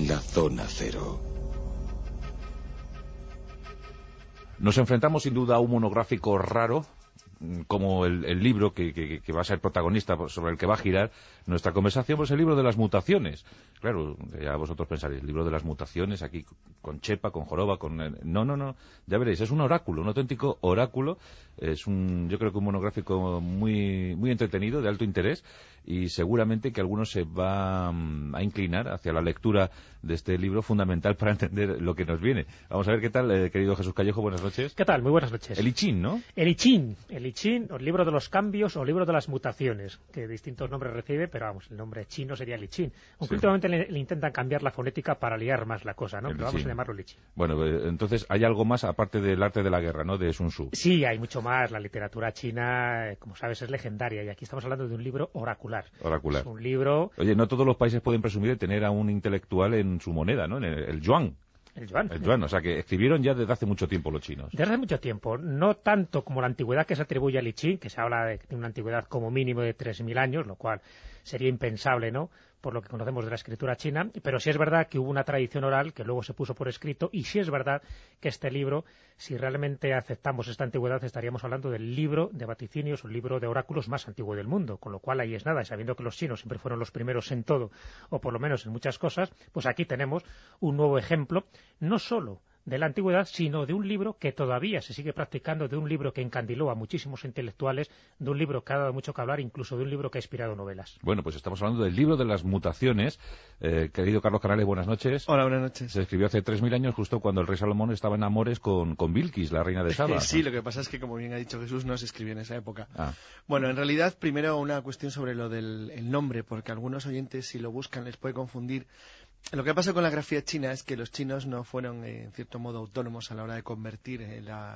en la zona cero. Nos enfrentamos sin duda a un monográfico raro, como el libro que va a ser protagonista, sobre el que va a girar nuestra conversación, pues el libro de las mutaciones. Claro, ya vosotros pensaréis, el libro de las mutaciones, aquí con Chepa, con Joroba, con... No, ya veréis, es un oráculo, un auténtico oráculo. Yo creo que un monográfico muy, muy entretenido, de alto interés, y seguramente que algunos se va a inclinar hacia la lectura de este libro fundamental para entender lo que nos viene. Vamos a ver qué tal, querido Jesús Callejo, buenas noches. ¿Qué tal? Muy buenas noches. El I Ching, ¿no? El I Ching, o el libro de los cambios, o el libro de las mutaciones, que distintos nombres recibe, pero vamos, el nombre chino sería el I Ching. Aunque últimamente le intentan cambiar la fonética para liar más la cosa, ¿no? Pero vamos a llamarlo el I Ching. Bueno, entonces hay algo más aparte del arte de la guerra, ¿no? De Sun Tzu. Sí, hay mucho más. La literatura china, como sabes, es legendaria, y aquí estamos hablando de un libro oracular. Oracular. Es un libro... Oye, no todos los países pueden presumir de tener a un intelectual en su moneda, ¿no? En el yuan. El yuan. El yuan, o sea que escribieron ya desde hace mucho tiempo los chinos. Desde hace mucho tiempo, no tanto como la antigüedad que se atribuye al I Ching, que se habla de una antigüedad como mínimo de 3.000 años, lo cual sería impensable, ¿no?, por lo que conocemos de la escritura china, pero sí es verdad que hubo una tradición oral que luego se puso por escrito, y sí es verdad que este libro, si realmente aceptamos esta antigüedad, estaríamos hablando del libro de vaticinios, o el libro de oráculos más antiguo del mundo, con lo cual ahí es nada, y sabiendo que los chinos siempre fueron los primeros en todo, o por lo menos en muchas cosas, pues aquí tenemos un nuevo ejemplo, no solo de la antigüedad, sino de un libro que todavía se sigue practicando, de un libro que encandiló a muchísimos intelectuales, de un libro que ha dado mucho que hablar, incluso de un libro que ha inspirado novelas. Bueno, pues estamos hablando del libro de las mutaciones. Querido Carlos Canales, buenas noches. Hola, buenas noches. Se escribió hace 3.000 años, justo cuando el rey Salomón estaba en amores con Bilquis, la reina de Saba. Sí, lo que pasa es que, como bien ha dicho Jesús, no se escribió en esa época. Ah. Bueno, en realidad, primero una cuestión sobre lo del nombre, porque algunos oyentes, si lo buscan, les puede confundir. Lo que pasa con la grafía china es que los chinos no fueron, en cierto modo, autónomos a la hora de convertir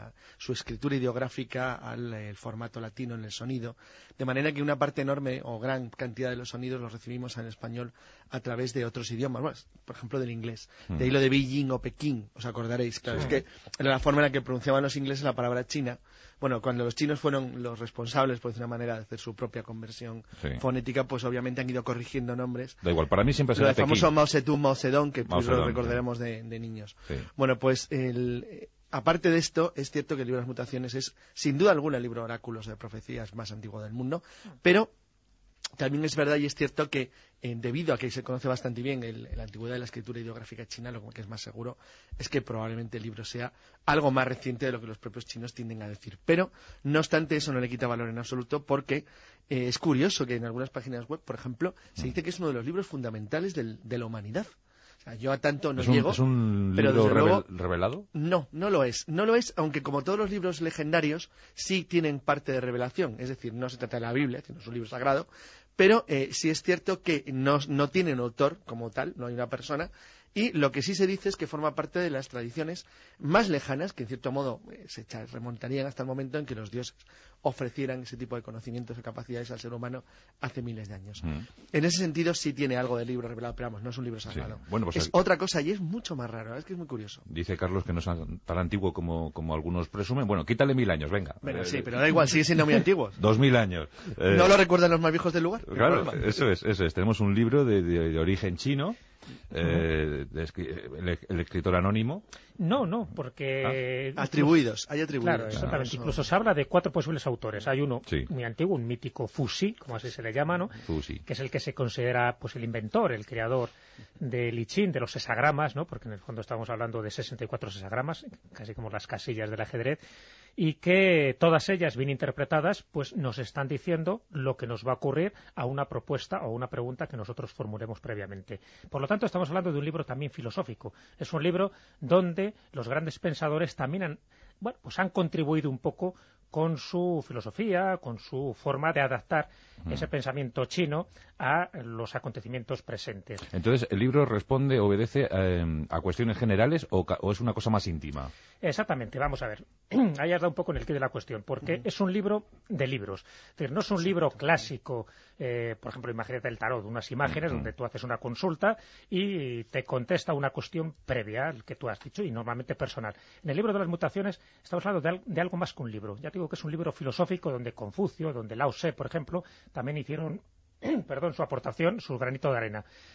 su escritura ideográfica al formato latino en el sonido, de manera que una parte enorme o gran cantidad de los sonidos los recibimos en español a través de otros idiomas, bueno, por ejemplo del inglés. De ahí lo de Beijing o Pekín, os acordaréis, claro, es que era la forma en la que pronunciaban los ingleses la palabra China. Bueno, cuando los chinos fueron los responsables, por decir una manera, de hacer su propia conversión fonética, pues obviamente han ido corrigiendo nombres. Da igual, para mí siempre será Pekín. El famoso Mao Zedong, Mao Zedong, que pues lo recordaremos de niños. Sí. Bueno, pues aparte de esto, es cierto que el libro de las mutaciones es, sin duda alguna, el libro de oráculos de profecías más antiguo del mundo, pero también es verdad y es cierto que, debido a que se conoce bastante bien la antigüedad de la escritura ideográfica china, lo que es más seguro es que probablemente el libro sea algo más reciente de lo que los propios chinos tienden a decir. Pero, no obstante, eso no le quita valor en absoluto, porque es curioso que en algunas páginas web, por ejemplo, se dice que es uno de los libros fundamentales de la humanidad. O sea, yo a tanto no llego. ¿Es un pero libro luego, revelado? No, no lo es. No lo es, aunque como todos los libros legendarios, sí tienen parte de revelación. Es decir, no se trata de la Biblia, que no es un libro sagrado, pero sí es cierto que no tiene un autor como tal, no hay una persona, y lo que sí se dice es que forma parte de las tradiciones más lejanas, que en cierto modo se remontarían hasta el momento en que los dioses ofrecieran ese tipo de conocimientos o capacidades al ser humano hace miles de años. En ese sentido sí tiene algo de libro revelado, pero vamos, no es un libro sagrado. Sí. Bueno, pues es otra cosa y es mucho más raro, es que es muy curioso. Dice Carlos que no es tan antiguo como algunos presumen. Bueno, quítale 1.000 años, venga. Bueno, sí, pero da igual, sigue siendo muy antiguo. 2.000 años. ¿No lo recuerdan los más viejos del lugar? Claro, eso es. Tenemos un libro de origen chino, el escritor anónimo. No, porque... Atribuidos, hay atribuidos. Claro, exactamente. Incluso se habla de 4 posibles autores. Hay uno muy antiguo, un mítico Fuxi, como así se le llama, ¿no? Fuxi. Que es el que se considera pues el inventor, el creador del I Ching, de los sesagramas, ¿no? Porque en el fondo estamos hablando de 64 sesagramas, casi como las casillas del ajedrez, y que todas ellas bien interpretadas pues nos están diciendo lo que nos va a ocurrir a una propuesta o una pregunta que nosotros formulemos previamente. Por lo tanto, estamos hablando de un libro también filosófico. Es un libro donde los grandes pensadores también han contribuido un poco con su filosofía, con su forma de adaptar ese pensamiento chino a los acontecimientos presentes. Entonces, ¿el libro obedece a cuestiones generales o es una cosa más íntima? Exactamente, vamos a ver. Ahí has dado un poco en el quid de la cuestión, porque es un libro de libros. Es decir, no es un libro clásico, por ejemplo, imagínate el tarot, unas imágenes donde tú haces una consulta y te contesta una cuestión previa al que tú has dicho y normalmente personal. En el libro de las mutaciones estamos hablando de algo más que un libro. Ya te digo que es un libro filosófico donde Confucio, donde Lao Tse, por ejemplo, también hicieron su aportación, su granito de arena.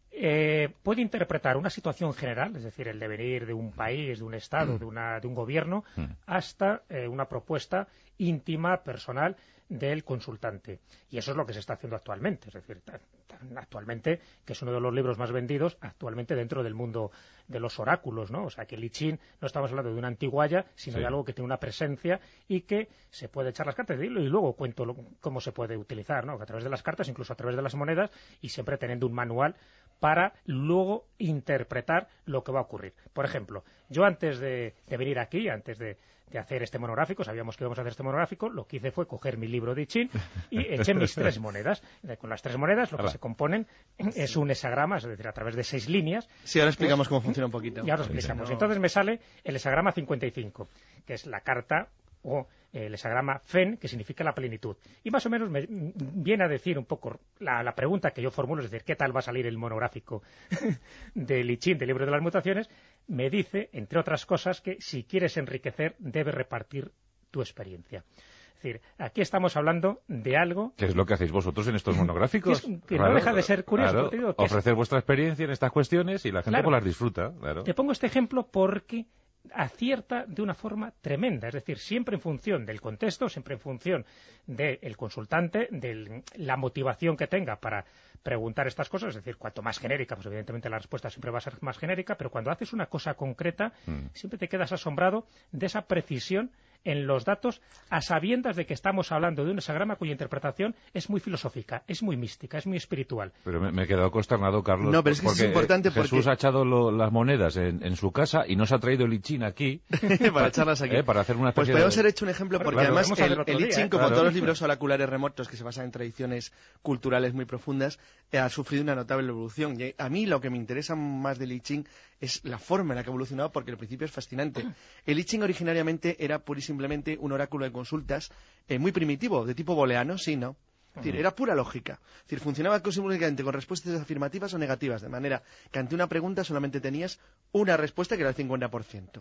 puede interpretar una situación general, es decir, el devenir de un país, de un Estado, de un gobierno, hasta una propuesta íntima, personal, del consultante. Y eso es lo que se está haciendo actualmente. Es decir, actualmente, que es uno de los libros más vendidos actualmente dentro del mundo de los oráculos, ¿no? O sea, que el I Ching no estamos hablando de una antiguaya, sino de algo que tiene una presencia y que se puede echar las cartas. Y luego cuento cómo se puede utilizar, ¿no? A través de las cartas, incluso a través de las monedas, y siempre teniendo un manual para luego interpretar lo que va a ocurrir. Por ejemplo, yo antes de venir aquí, antes de hacer este monográfico, sabíamos que íbamos a hacer este monográfico, lo que hice fue coger mi libro de I Ching y eché mis 3 monedas. Con las 3 monedas lo que se componen es un hexagrama, es decir, a través de 6 líneas. Sí, ahora explicamos cómo funciona un poquito. Y ahora lo explicamos. Entonces me sale el hexagrama 55, que es la carta o el hexagrama Fen, que significa la plenitud. Y más o menos me viene a decir un poco la pregunta que yo formulo, es decir, ¿qué tal va a salir el monográfico del I Ching, del libro de las mutaciones? Me dice, entre otras cosas, que si quieres enriquecer, debes repartir tu experiencia. Es decir, aquí estamos hablando de algo... ¿Qué es lo que hacéis vosotros en estos monográficos? Que no deja de ser curioso. Claro, digo, ofrecer vuestra experiencia en estas cuestiones y la gente pues las disfruta. Claro. Te pongo este ejemplo porque acierta de una forma tremenda, es decir, siempre en función del contexto, siempre en función del consultante, de la motivación que tenga para preguntar estas cosas, es decir, cuanto más genérica, pues evidentemente la respuesta siempre va a ser más genérica, pero cuando haces una cosa concreta, siempre te quedas asombrado de esa precisión en los datos, a sabiendas de que estamos hablando de un hexagrama cuya interpretación es muy filosófica, es muy mística, es muy espiritual. Pero me he quedado consternado, Carlos, no, pero es que porque es importante Jesús ha echado las monedas en su casa y nos ha traído el I Ching aquí para echarlas aquí. Para hacer una pues podemos haber hecho un ejemplo, porque además el I Ching, como claro. todos los libros oraculares remotos que se basan en tradiciones culturales muy profundas, ha sufrido una notable evolución. Y a mí lo que me interesa más del I Ching es la forma en la que ha evolucionado, porque al principio es fascinante. El I Ching originariamente era pura y simplemente un oráculo de consultas muy primitivo, de tipo booleano, sí, ¿no? Es decir, era pura lógica. Es decir, funcionaba únicamente con respuestas afirmativas o negativas, de manera que ante una pregunta solamente tenías una respuesta, que era el 50%.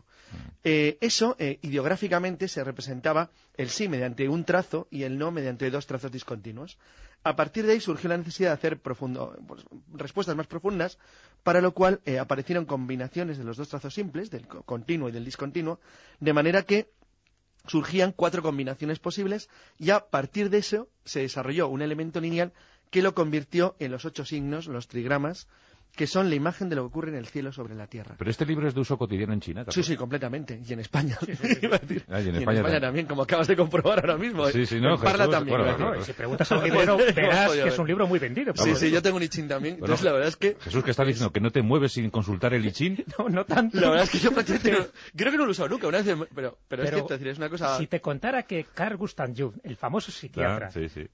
Eso, ideográficamente, se representaba el sí mediante un trazo y el no mediante 2 trazos discontinuos. A partir de ahí surgió la necesidad de hacer respuestas más profundas, para lo cual aparecieron combinaciones de los 2 trazos simples, del continuo y del discontinuo, de manera que surgían 4 combinaciones posibles, y a partir de eso se desarrolló un elemento lineal que lo convirtió en los 8 signos, los trigramas, que son la imagen de lo que ocurre en el cielo sobre la tierra. Pero este libro es de uso cotidiano en China, ¿también? Sí, completamente. Y en España. Sí. Y en España también, como acabas de comprobar ahora mismo. Sí, no, en Parla también. Bueno, si preguntas al librero, verás que es un libro muy vendido. Sí, yo tengo un I Ching también. Entonces, la verdad es que... Jesús, que está diciendo que no te mueves sin consultar el I Ching. No tanto. La verdad es que yo prácticamente creo que no lo he usado nunca. Una vez, pero es cierto, es decir, es una cosa... Si te contara que Carl Gustav Jung, el famoso psiquiatra,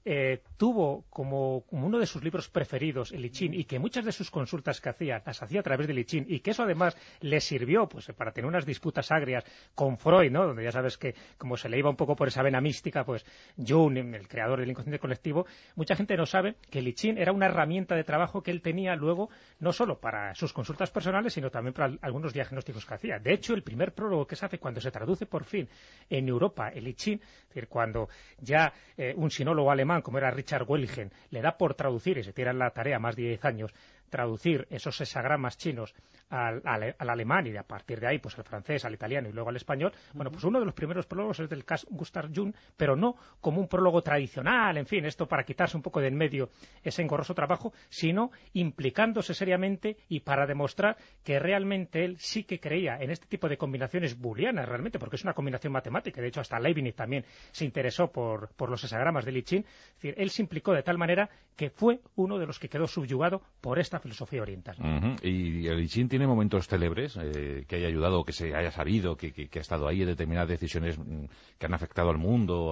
tuvo como uno de sus libros preferidos el I Ching, y que muchas de sus consultas que hacía las hacía a través del I Ching, y que eso además le sirvió pues para tener unas disputas agrias con Freud, ¿no? Donde ya sabes que como se le iba un poco por esa vena mística, pues Jung, el creador del inconsciente colectivo, mucha gente no sabe que el I Ching era una herramienta de trabajo que él tenía luego no solo para sus consultas personales, sino también para algunos diagnósticos que hacía. De hecho, el primer prólogo que se hace cuando se traduce por fin en Europa el I Ching, es decir, cuando ya un sinólogo alemán como era Richard Wellingen le da por traducir, y se tira en la tarea más de 10 años, traducir esos hexagramas chinos al alemán, y a partir de ahí pues al francés, al italiano y luego al español. Bueno, pues uno de los primeros prólogos es del Carl Gustav Jung, pero no como un prólogo tradicional, en fin, esto para quitarse un poco de en medio ese engorroso trabajo, sino implicándose seriamente y para demostrar que realmente él sí que creía en este tipo de combinaciones booleanas realmente, porque es una combinación matemática. De hecho, hasta Leibniz también se interesó por los hexagramas del I Ching. Es decir, él se implicó de tal manera que fue uno de los que quedó subyugado por esta filosofía oriental. Y el I Ching tiene momentos célebres que haya ayudado, que se haya sabido, que ha estado ahí en determinadas decisiones que han afectado al mundo.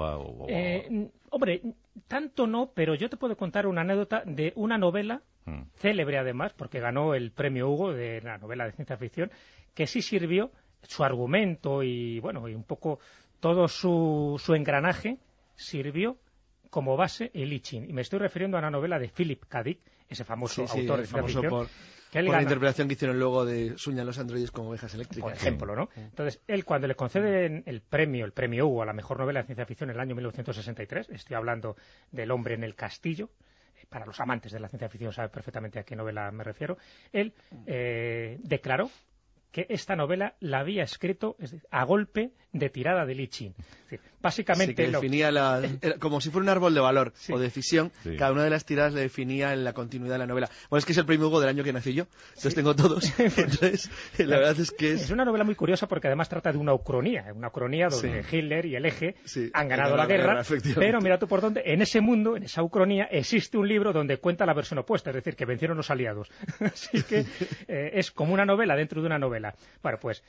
Hombre, tanto no, pero yo te puedo contar una anécdota de una novela célebre además, porque ganó el premio Hugo de la novela de ciencia ficción, que sí sirvió su argumento y bueno, y un poco todo su engranaje sirvió como base el I Ching. Y me estoy refiriendo a una novela de Philip K. Dick, ese famoso autor de ciencia ficción, por la interpretación que hicieron luego de Sueñan los androides como ovejas eléctricas. Por ejemplo, ¿no? Entonces, él cuando le conceden el premio Hugo a la mejor novela de ciencia ficción en el año 1963, estoy hablando del Hombre en el castillo, para los amantes de la ciencia ficción saben perfectamente a qué novela me refiero, él declaró que esta novela la había escrito a golpe de tirada de Li Qin. Es decir, básicamente... Sí, que definía como si fuera un árbol de valor o de fisión, sí. Cada una de las tiradas le definía la continuidad de la novela. Bueno, es que es el premio Hugo del año que nací yo, entonces tengo todos. Entonces, la verdad es que es una novela muy curiosa porque además trata de una ucronía donde Hitler y el Eje han ganado la guerra, pero mira tú por dónde, en ese mundo, en esa ucronía, existe un libro donde cuenta la versión opuesta, es decir, que vencieron los aliados. Así que es como una novela dentro de una novela. Bueno, pues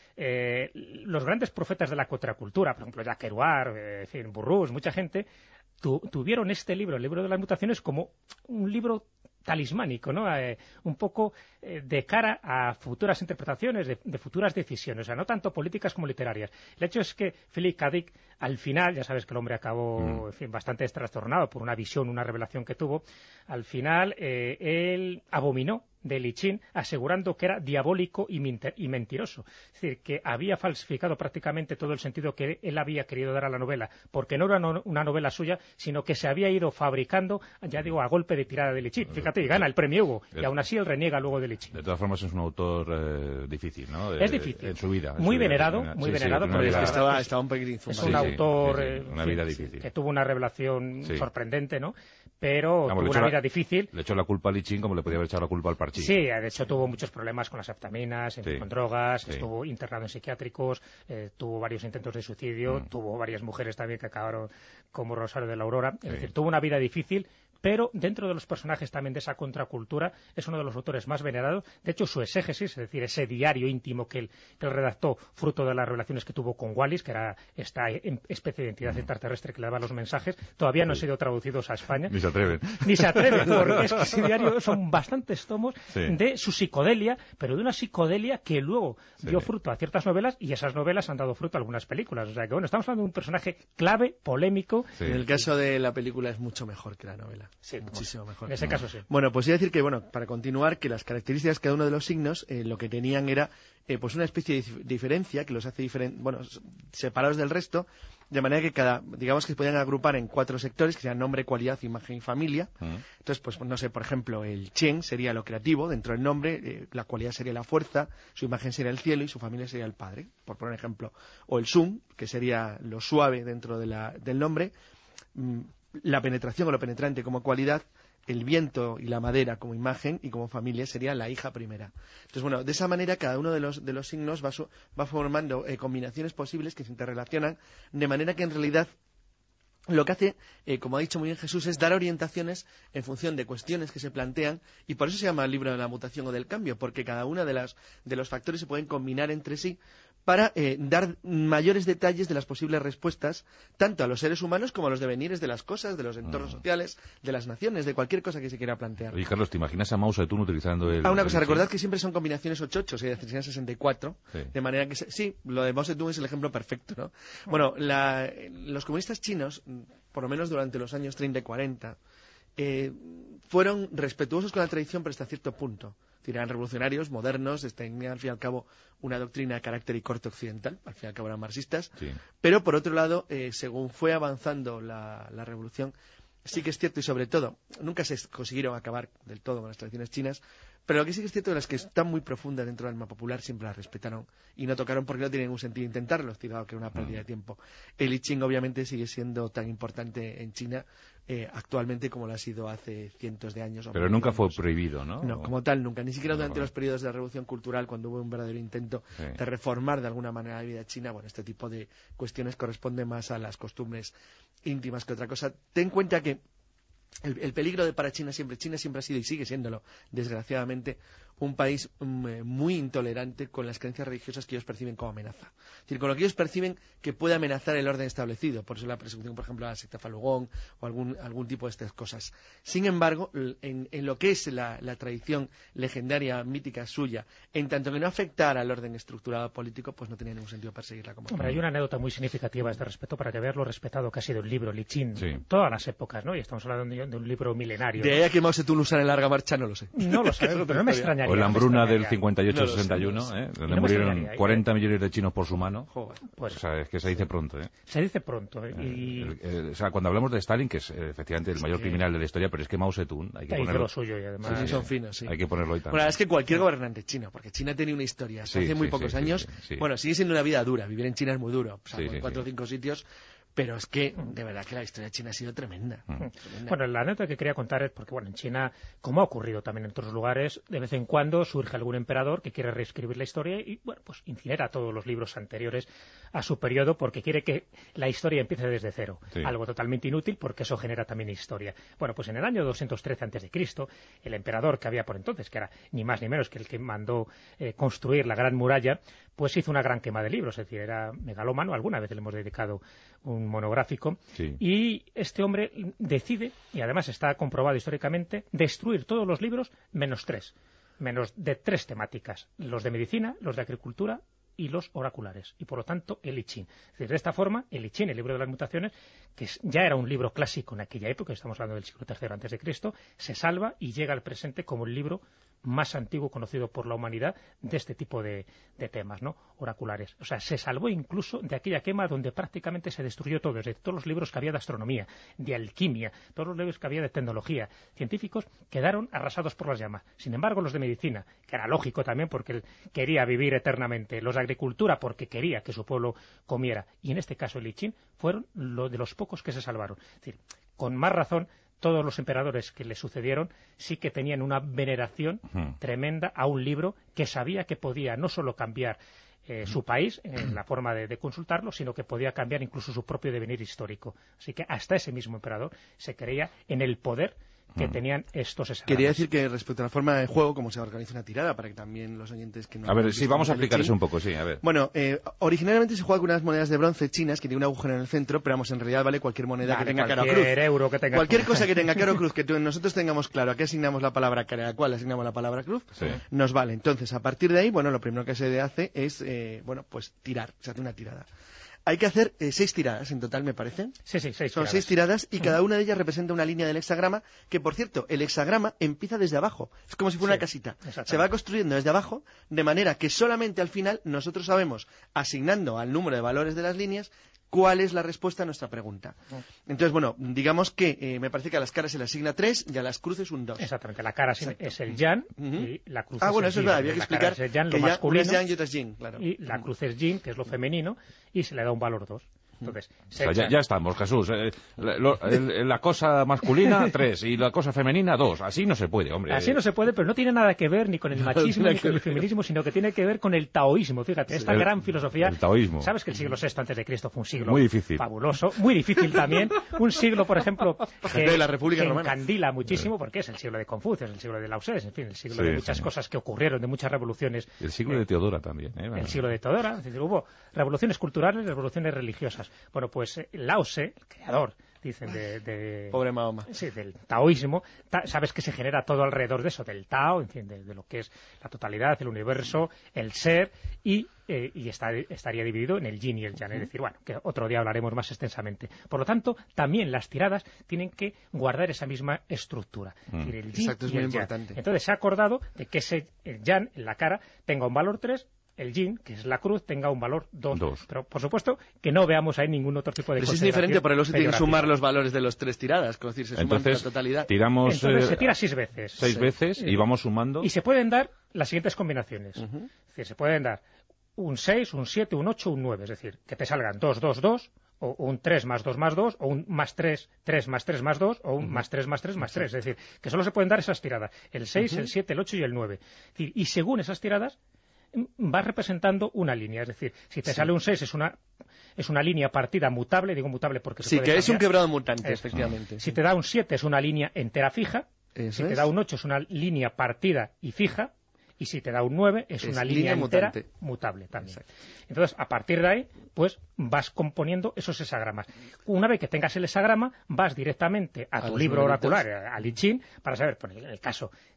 los grandes profetas de la contracultura, por ejemplo, Jacques Kerouac, Burroughs, mucha gente, tuvieron este libro, el libro de las mutaciones, como un libro talismánico, ¿no? Un poco de cara a futuras interpretaciones, de futuras decisiones, o sea, no tanto políticas como literarias. El hecho es que Philip K. Dick, al final, ya sabes que el hombre acabó bastante trastornado por una visión, una revelación que tuvo, al final él abominó de Li Qin, asegurando que era diabólico y mentiroso. Es decir, que había falsificado prácticamente todo el sentido que él había querido dar a la novela, porque no era una novela suya, sino que se había ido fabricando, ya digo, a golpe de tirada de Li Qin. Fíjate, y gana el premio Hugo, y aún así él reniega luego de Li Qin. De todas formas es un autor difícil, ¿no? Es difícil. En su vida. Muy venerado, pero estaba un poquito infumado. Es un autor una vida difícil. que tuvo una revelación sorprendente, ¿no? Pero tuvo una vida difícil. Le echó la culpa a Li Qin como le podía haber echado la culpa al Parchís. Sí, de hecho tuvo muchos problemas con las aptaminas, con drogas, estuvo internado en psiquiátricos, tuvo varios intentos de suicidio, tuvo varias mujeres también que acabaron como Rosario de la Aurora. Es decir, tuvo una vida difícil, pero dentro de los personajes también de esa contracultura es uno de los autores más venerados. De hecho, su exégesis, es decir, ese diario íntimo que él redactó, fruto de las relaciones que tuvo con Wallis, que era esta especie de entidad extraterrestre que le daba los mensajes, todavía no han sido traducidos a España. Ni se atreven. Ni se atreven, porque es que ese diario son bastantes tomos de su psicodelia, pero de una psicodelia que luego dio fruto a ciertas novelas, y esas novelas han dado fruto a algunas películas. O sea que, bueno, estamos hablando de un personaje clave, polémico. Sí. En el caso de la película es mucho mejor que la novela. Sí, muchísimo mejor. En ese caso sí. Bueno, pues iba a decir que, para continuar, que las características de cada uno de los signos, lo que tenían era pues una especie de diferencia que los hace separados del resto, de manera que digamos que se podían agrupar en 4 sectores, que serían nombre, cualidad, imagen y familia. Entonces, pues no sé, por ejemplo, el Chen sería lo creativo dentro del nombre, la cualidad sería la fuerza, su imagen sería el cielo y su familia sería el padre, por poner un ejemplo. O el Sun, que sería lo suave dentro del nombre, la penetración o lo penetrante como cualidad, el viento y la madera como imagen, y como familia sería la hija primera. Entonces, bueno, de esa manera cada uno de los signos va formando combinaciones posibles que se interrelacionan, de manera que en realidad lo que hace, como ha dicho muy bien Jesús, es dar orientaciones en función de cuestiones que se plantean, y por eso se llama el libro de la mutación o del cambio, porque cada uno de los factores se pueden combinar entre sí para dar mayores detalles de las posibles respuestas, tanto a los seres humanos como a los devenires de las cosas, de los entornos sociales, de las naciones, de cualquier cosa que se quiera plantear. Oye, Carlos, ¿te imaginas a Mao Zedong utilizando el... una cosa, recordad que siempre son combinaciones 8-8, serían 64, de manera que... Sí, lo de Mao Zedong es el ejemplo perfecto, ¿no? Bueno, los comunistas chinos, por lo menos durante los años 30 y 40, fueron respetuosos con la tradición, pero hasta cierto punto. Eran revolucionarios, modernos, tenían al fin y al cabo una doctrina de carácter y corte occidental, al fin y al cabo eran marxistas, pero por otro lado, según fue avanzando la revolución, sí que es cierto, y sobre todo, nunca se consiguieron acabar del todo con las tradiciones chinas, pero lo que sí que es cierto es que las que están muy profundas dentro del alma popular siempre las respetaron y no tocaron porque no tiene ningún sentido intentarlo, dado que era una pérdida de tiempo. El I Ching obviamente sigue siendo tan importante en China actualmente como lo ha sido hace cientos de años. Pero nunca fue prohibido, ¿no? No, como tal nunca, ni siquiera durante los periodos de la Revolución Cultural, cuando hubo un verdadero intento de reformar de alguna manera la vida china. Bueno, este tipo de cuestiones corresponden más a las costumbres íntimas que otra cosa. Ten en cuenta que el peligro para China siempre ha sido y sigue siéndolo, desgraciadamente, un país muy intolerante con las creencias religiosas que ellos perciben como amenaza. Es decir, con lo que ellos perciben que puede amenazar el orden establecido, por eso la persecución, por ejemplo, a la secta Falun Gong o algún tipo de estas cosas. Sin embargo, en lo que es la tradición legendaria, mítica suya, en tanto que no afectara al orden estructurado político, pues no tenía ningún sentido perseguirla como tal. Hombre, hay una anécdota muy significativa a este respecto para que veas lo respetado que ha sido el libro Li Qin, todas las épocas, ¿no? Y estamos hablando de un libro milenario. De ahí a que Mao Zedong usara en larga marcha, no lo sé. No lo sé, pero no me extraña extrañaría. O la hambruna del extrañaría. 58-61, donde me murieron extrañaría, 40 millones de chinos por su mano. Joder. Pues O sea, es que se dice pronto, se dice pronto. O sea, cuando hablamos de Stalin, que es efectivamente el mayor criminal de la historia, pero es que Mao Zedong, hay que hizo ponerlo... lo suyo y además... Sí, son finos, sí. Hay que ponerlo ahí también. Bueno, es que cualquier gobernante chino, porque China tiene una historia. Hasta hace muy pocos años, bueno, sigue siendo una vida dura. Vivir en China es muy duro. O sea, en 4 o 5 sitios... Pero es que, de verdad, que la historia china ha sido tremenda. Bueno, la anécdota que quería contar es porque, bueno, en China, como ha ocurrido también en otros lugares, de vez en cuando surge algún emperador que quiere reescribir la historia y, bueno, pues incinera todos los libros anteriores a su periodo porque quiere que la historia empiece desde cero. Sí. Algo totalmente inútil porque eso genera también historia. Bueno, pues en el año 213 a.C., el emperador que había por entonces, que era ni más ni menos que el que mandó construir la Gran Muralla, pues hizo una gran quema de libros, es decir, era megalómano. Alguna vez le hemos dedicado un monográfico, y este hombre decide, y además está comprobado históricamente, destruir todos los libros menos 3, menos de 3 temáticas: los de medicina, los de agricultura y los oraculares, y por lo tanto el I Ching. Es decir, de esta forma, el I Ching, el libro de las mutaciones, que ya era un libro clásico en aquella época, estamos hablando del siglo III a.C., se salva y llega al presente como el libro más antiguo conocido por la humanidad de este tipo de temas, ¿no? Oraculares. O sea, se salvó incluso de aquella quema donde prácticamente se destruyó todo, es decir, todos los libros que había de astronomía, de alquimia, todos los libros que había de tecnología, científicos, quedaron arrasados por las llamas. Sin embargo, los de medicina, que era lógico también porque él quería vivir eternamente, los de agricultura porque quería que su pueblo comiera, y en este caso el I Ching, fueron de los pocos que se salvaron. Es decir, con más razón, todos los emperadores que le sucedieron sí que tenían una veneración tremenda a un libro que sabía que podía no solo cambiar su país en la forma de consultarlo, sino que podía cambiar incluso su propio devenir histórico. Así que hasta ese mismo emperador se creía en el poder que tenían estos esagramas. Quería decir que respecto a la forma de juego, cómo se organiza una tirada, para que también los oyentes que no... A ver, sí, vamos a explicar eso un poco, sí, a ver. Bueno, originalmente se juega con unas monedas de bronce chinas que tiene un agujero en el centro, pero vamos, en realidad vale cualquier moneda que tenga cara o cruz. Euro que tenga cualquier cosa que tenga cara o cruz, que nosotros tengamos claro a qué asignamos la palabra cara, a cuál asignamos la palabra cruz, nos vale. Entonces, a partir de ahí, bueno, lo primero que se hace es, bueno, pues tirar, se hace una tirada. Hay que hacer 6 tiradas en total, me parece. Sí, 6 Son 6 tiradas y cada una de ellas representa una línea del hexagrama, que por cierto, el hexagrama empieza desde abajo. Es como si fuera una casita. Se va construyendo desde abajo, de manera que solamente al final nosotros sabemos, asignando al número de valores de las líneas, cuál es la respuesta a nuestra pregunta. Entonces, bueno, digamos que me parece que a las caras se le asigna 3 y a las cruces un 2. Exactamente, la cara es el yan y la cruz es el bueno, eso es verdad, había que explicar es el yan, que lo masculino, uno es yan y otro es yin, claro. Y la cruz es yin, que es lo femenino, y se le da un valor 2. Entonces, o sea, ya estamos, Jesús. La cosa masculina, 3, y la cosa femenina, 2. Así no se puede, hombre. Así no se puede, pero no tiene nada que ver ni con el machismo ni con el feminismo, sino que tiene que ver con el taoísmo. Fíjate, esta gran filosofía. El taoísmo. Sabes que el siglo VI a.C. fue un siglo muy difícil, fabuloso, muy difícil también. Un siglo, por ejemplo, que la República Romana encandila muchísimo, porque es el siglo de Confucio, es el siglo de Lao Tse, en fin, el siglo de muchas cosas que ocurrieron, de muchas revoluciones. El siglo de Teodora también. El siglo de Teodora, es decir, hubo revoluciones culturales, revoluciones religiosas. Bueno, pues Lao Tse, el creador, dicen, Pobre Mahoma. Sí, del taoísmo, sabes que se genera todo alrededor de eso, del Tao, en fin, de lo que es la totalidad, el universo, el ser, y estaría dividido en el yin y el yang, es decir, bueno, que otro día hablaremos más extensamente. Por lo tanto, también las tiradas tienen que guardar esa misma estructura, es decir, el yin Exacto, es y muy el yang. importante. Entonces se ha acordado de que el yang en la cara tenga un valor 3, el yin, que es la cruz, tenga un valor 2. Pero, por supuesto, que no veamos ahí ningún otro tipo de consideración. Pero es diferente, por el otro se tienen que sumar los valores de los 3 tiradas, es decir, se suman la totalidad. Entonces se tira 6 veces. 6 veces y vamos sumando. Y se pueden dar las siguientes combinaciones. Es decir, se pueden dar un 6, un 7, un 8, un 9. Es decir, que te salgan 2, 2, 2, o un 3 más 2 más 2, o un más 3, 3 más 3 más 2, o un más 3 más 3 más 3. Es decir, que solo se pueden dar esas tiradas. El 6, el 7, el 8 y el 9. Es decir, y según esas tiradas vas representando una línea, es decir, si te sale un 6 es una línea partida mutable, digo mutable porque se puede cambiar. Es un quebrado mutante, efectivamente. Si te da un 7 es una línea entera fija, si te da un 8 es una línea partida y fija, y si te da un 9 es una línea entera mutable también. Exacto. Entonces, a partir de ahí, pues vas componiendo esos hexagramas. Una vez que tengas el hexagrama, vas directamente a tu libro oracular, al I Ching, para saber, por el caso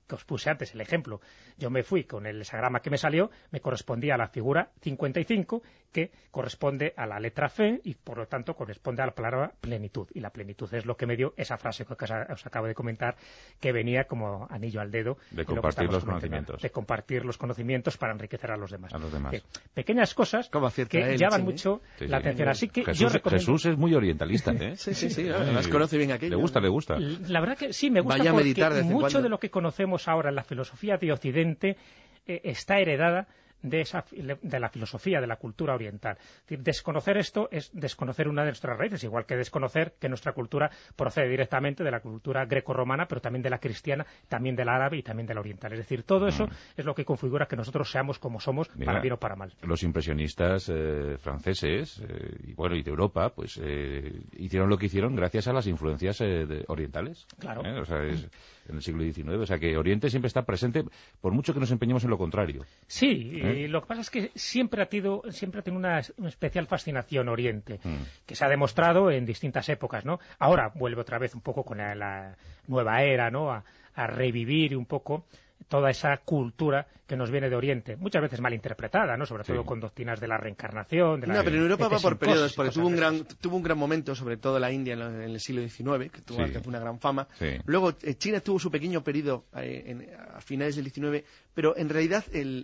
que os puse antes, el ejemplo. Yo me fui con el hexagrama que me salió, me correspondía a la figura 55, que corresponde a la letra Fe y, por lo tanto, corresponde a la palabra plenitud. Y la plenitud es lo que me dio esa frase que os acabo de comentar, que venía como anillo al dedo. De compartir los conocimientos. De compartir los conocimientos para enriquecer a los demás. Pequeñas cosas que llaman mucho la atención. Así que yo recomiendo... Jesús es muy orientalista, ¿eh? Sí, además conoce bien aquello. Le gusta. La verdad que sí, me gusta porque mucho de lo que conocemos ahora en la filosofía de Occidente está heredada de la filosofía, de la cultura oriental. Es decir, desconocer esto es desconocer una de nuestras raíces, igual que desconocer que nuestra cultura procede directamente de la cultura grecorromana, pero también de la cristiana, también de la árabe y también de la oriental. Es decir, todo eso es lo que configura que nosotros seamos como somos, para bien o para mal. Los impresionistas franceses y de Europa, pues hicieron lo que hicieron gracias a las influencias orientales. Claro. O sea, en el siglo XIX. O sea, que Oriente siempre está presente, por mucho que nos empeñemos en lo contrario. Sí, y lo que pasa es que siempre ha tenido una especial fascinación Oriente, que se ha demostrado en distintas épocas, ¿no? Ahora vuelve otra vez un poco con la nueva era, ¿no? A revivir un poco toda esa cultura que nos viene de Oriente, muchas veces mal interpretada, ¿no? Sobre todo con doctrinas de la reencarnación. Pero en Europa va por periodos, porque tuvo un gran momento, sobre todo la India en el siglo XIX, que tuvo una gran fama. Luego China tuvo su pequeño periodo a finales del XIX, pero en realidad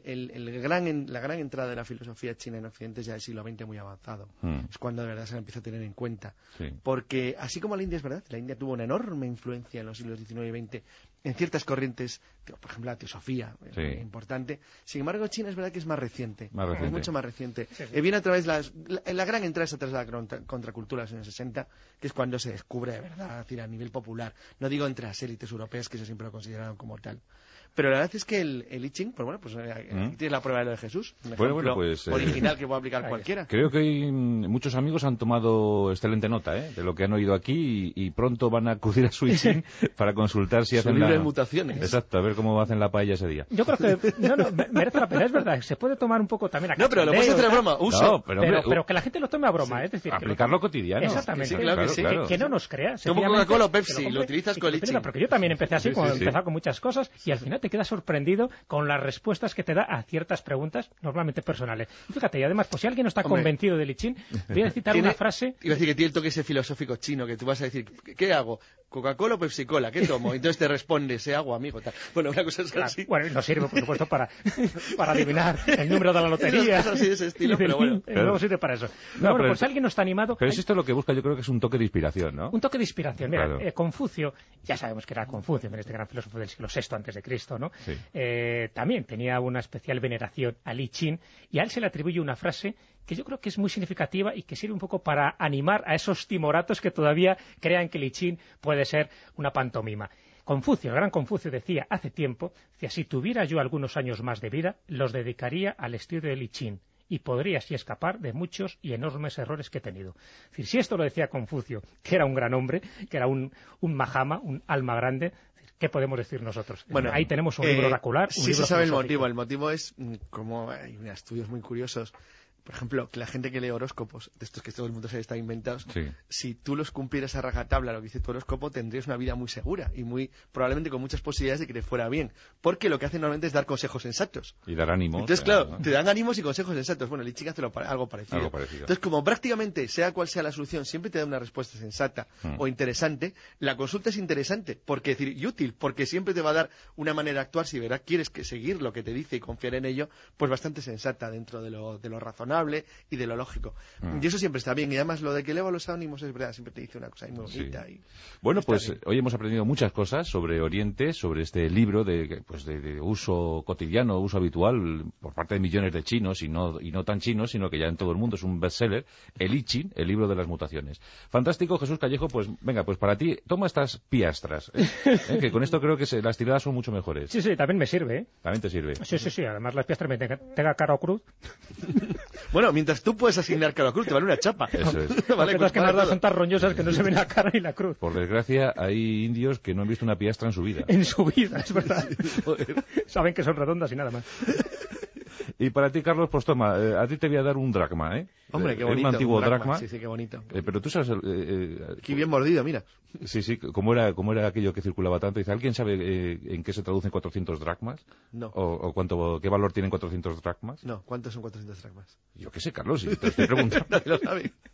la gran entrada de la filosofía china en Occidente es ya del siglo XX muy avanzado. Es cuando de verdad se la empieza a tener en cuenta. Porque así como la India es verdad, la India tuvo una enorme influencia en los siglos XIX y XX en ciertas corrientes, por ejemplo la teosofía, importante. Sin embargo, China es verdad que es más reciente. Es mucho más reciente. Viene a través la gran entrada es a través de la contracultura de los años 60, que es cuando se descubre de verdad, es decir, a nivel popular. No digo entre las élites europeas, que eso siempre lo consideraron como tal. Pero la verdad es que el I Ching, pues tiene la prueba de lo de Jesús, un ejemplo original que puede aplicar cualquiera. Creo que muchos amigos han tomado excelente nota de lo que han oído aquí y pronto van a acudir a su I Ching para consultar si hacen libro de mutaciones. Exacto, a ver cómo hacen la paella ese día. Yo creo que merece la pena, es verdad, se puede tomar un poco también a No, pero lo puedes hacer a broma, pero que la gente lo tome a broma, es decir, aplicarlo cotidiano. Exactamente, claro. Que no nos creas. Como Coca-Cola o Pepsi, lo utilizas con el I Ching. Porque yo también empecé así, cuando empezaba con muchas cosas, y al final te quedas sorprendido con las respuestas que te da a ciertas preguntas normalmente personales. Y fíjate, y además, pues si alguien no está convencido del I Ching, voy a citar una frase... Iba a decir que tiene el toque ese filosófico chino, que tú vas a decir, ¿qué hago? ¿Coca-Cola o Pepsi-Cola? ¿Qué tomo? Entonces te responde, ese agua, amigo. Tal. Bueno, una cosa es así. Bueno, nos sirve, por supuesto, para adivinar el número de la lotería. Esas cosas así de ese estilo, pero bueno. Luego sirve para eso. Bueno, pues si alguien no está animado... Pero esto lo que busca, yo creo que es un toque de inspiración, ¿no? Un toque de inspiración. Mira, Confucio, ya sabemos que era Confucio, este gran filósofo del siglo VI antes de Cristo, ¿no? Sí. También tenía una especial veneración al I Ching, y a él se le atribuye una frase que yo creo que es muy significativa y que sirve un poco para animar a esos timoratos que todavía crean que el I Ching puede ser una pantomima. Confucio, el gran Confucio, decía hace tiempo, si tuviera yo algunos años más de vida, los dedicaría al estudio del I Ching, y podría así escapar de muchos y enormes errores que he tenido. Es decir, si esto lo decía Confucio, que era un gran hombre, que era un Mahama, un alma grande, ¿qué podemos decir nosotros? Bueno, ahí tenemos un libro oracular, un libro se sabe filosófico. el motivo. El motivo es, como hay estudios muy curiosos, por ejemplo, que la gente que lee horóscopos, de estos que todo el mundo se está inventados, si tú los cumplieras a rajatabla lo que dice tu horóscopo, tendrías una vida muy segura y muy probablemente con muchas posibilidades de que te fuera bien. Porque lo que hacen normalmente es dar consejos sensatos. Y dar ánimos. Entonces, claro, te dan ánimos y consejos sensatos. Bueno, el I Ching hace algo parecido. Entonces, como prácticamente, sea cual sea la solución, siempre te da una respuesta sensata o interesante, la consulta es interesante, y útil, porque siempre te va a dar una manera de actuar, si de verdad quieres seguir lo que te dice y confiar en ello, pues bastante sensata dentro de lo razonable y de lo lógico. Y eso siempre está bien. Y además lo de que eleva los ánimos es verdad, siempre te dice una cosa muy bonita. Bueno, pues hoy hemos aprendido muchas cosas sobre Oriente, sobre este libro de uso cotidiano, uso habitual por parte de millones de chinos y no tan chinos, sino que ya en todo el mundo es un bestseller, el I Ching, el libro de las mutaciones. Fantástico, Jesús Callejo, pues venga, pues para ti, toma estas piastras, que con esto creo que las tiradas son mucho mejores. Sí, también me sirve. También te sirve. Sí, además las piastras me tenga cara o cruz. Bueno, mientras tú puedes asignar cara o cruz, te vale una chapa. Eso es. Vale, las que más son tan roñosas que no se ven la cara ni la cruz. Por desgracia, hay indios que no han visto una piastra en su vida. En su vida, es verdad. Saben que son redondas y nada más. Y para ti, Carlos, pues toma, a ti te voy a dar un dracma, ¿eh? Hombre, qué bonito. Un antiguo dracma. Sí, qué bonito. Pero tú sabes... Aquí bien mordido, mira. Sí, ¿cómo era aquello que circulaba tanto? Dice, ¿alguien sabe en qué se traducen 400 dracmas? No. ¿O qué valor tienen 400 dracmas? No, ¿cuántos son 400 dracmas? Yo qué sé, Carlos, si te estoy preguntando. Nadie lo sabe.